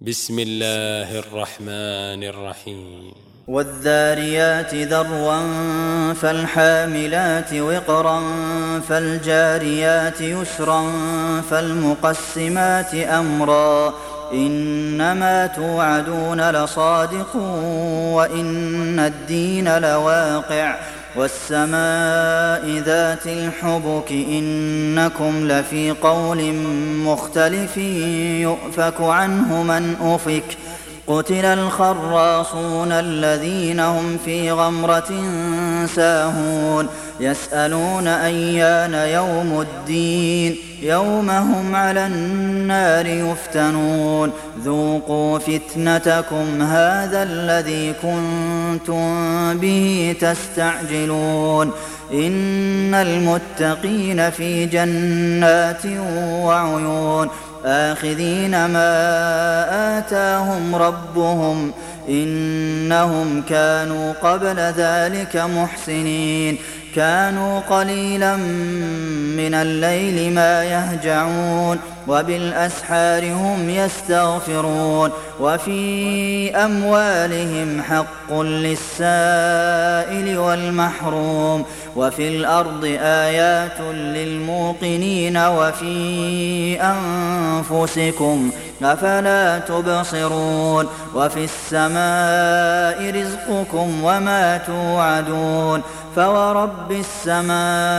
بسم الله الرحمن الرحيم والذاريات ذروا فالحاملات وقرا فالجاريات يسرا فالمقسمات أمرا إنما توعدون لصادق وإن الدين لواقع والسماء ذات الحبك إنكم لفي قول مختلف يؤفك عنه من أفك قتل الخراصون الذين هم في غمرة ساهون يسألون أيان يوم الدين يوم هم على النار يفتنون ذوقوا فتنتكم هذا الذي كنتم به تستعجلون إن المتقين في جنات وعيون آخذين ما آتاهم ربهم إنهم كانوا قبل ذلك محسنين كانوا قليلا من الليل ما يهجعون وبالأسحار هم يستغفرون وفي أموالهم حق للسائل والمحروم وفي الأرض آيات للموقنين وفي أنفسكم أفلا تبصرون وفي السماء رزقكم وما توعدون فورب السماء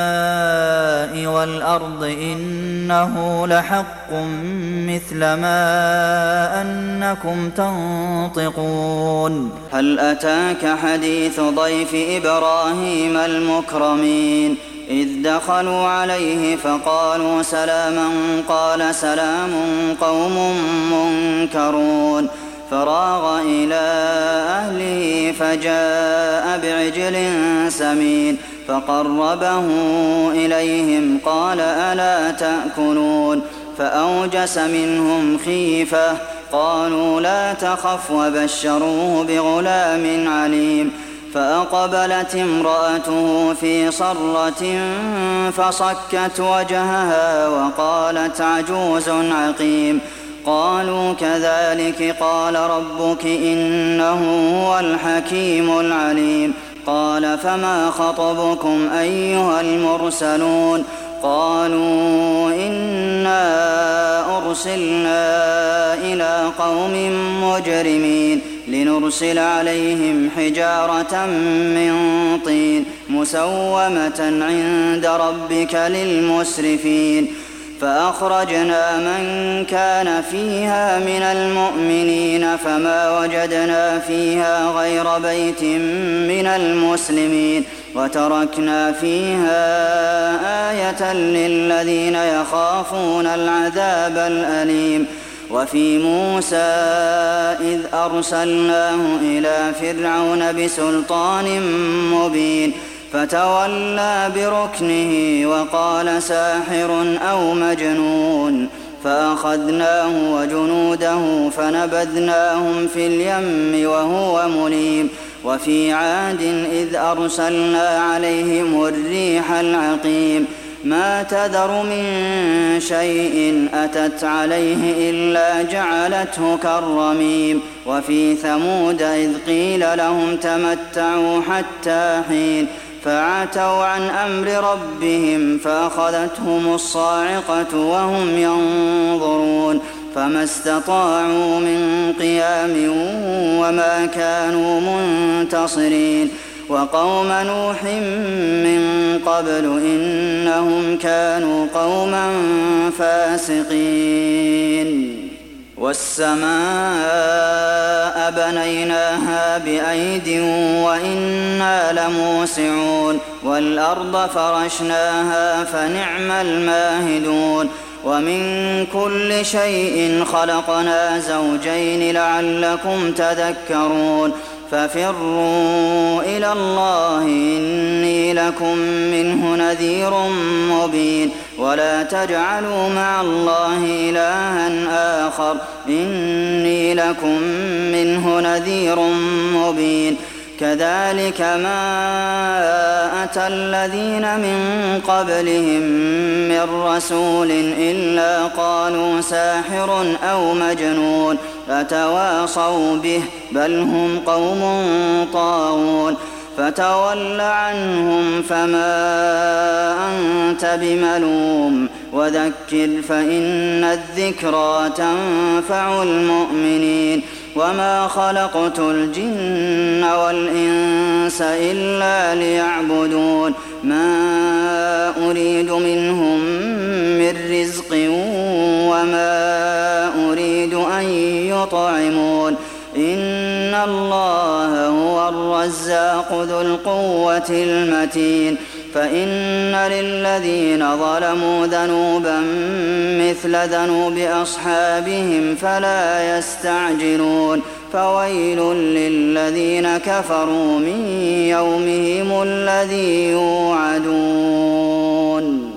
والأرض إنه لحق مثل ما أنكم تنطقون هل أتاك حديث ضيف إبراهيم المكرمين إذ دخلوا عليه فقالوا سلاما قال سلام قوم منكرون فراغ إلى أهله فجاء بعجل سمين فقربه إليهم قال ألا تأكلون فأوجس منهم خيفة قالوا لا تخف وبشروه بغلام عليم فأقبلت امرأته في صرة فصكت وجهها وقالت عجوز عقيم قالوا كذلك قال ربك إنه هو الحكيم العليم قال فما خطبكم أيها المرسلون قالوا إنا أرسلنا إلى قوم مجرمين لنرسل عليهم حجارة من طين مسومة عند ربك للمسرفين فأخرجنا من كان فيها من المؤمنين فما وجدنا فيها غير بيت من المسلمين وتركنا فيها آية للذين يخافون العذاب الأليم وفي موسى إذ أرسلناه إلى فرعون بسلطان مبين فتولى بركنه وقال ساحر أو مجنون فأخذناه وجنوده فنبذناهم في اليم وهو مليم وفي عاد إذ أرسلنا عليهم الريح العقيم ما تذر من شيء أتت عليه إلا جعلته كالرميم وفي ثمود إذ قيل لهم تمتعوا حتى حين فعتوا عن أمر ربهم فأخذتهم الصاعقة وهم ينظرون فما استطاعوا من قيام وما كانوا منتصرين وقوم نوح من قبل إنهم كانوا قوما فاسقين والسماء بنيناها بأيد وإنا لموسعون والأرض فرشناها فنعم الماهدون ومن كل شيء خلقنا زوجين لعلكم تذكرون ففروا إلى الله إني لكم منه نذير مبين ولا تجعلوا مع الله إلها آخر إني لكم منه نذير مبين كذلك ما أتى الذين من قبلهم من رسول إلا قالوا ساحر أو مجنون أتواصوا به بل هم قوم طاغون فتول عنهم فما أنت بملوم وذكر فإن الذكرى تنفع المؤمنين وما خلقت الجن والإنس إلا ليعبدون ما أريد منهم من رزق وما أريد أن يطعمون إن الله هو الرزاق ذو القوة المتين فإن للذين ظلموا ذنوبا مثل ذنوب أصحابهم فلا يستعجلون فويل للذين كفروا من يومهم الذي يوعدون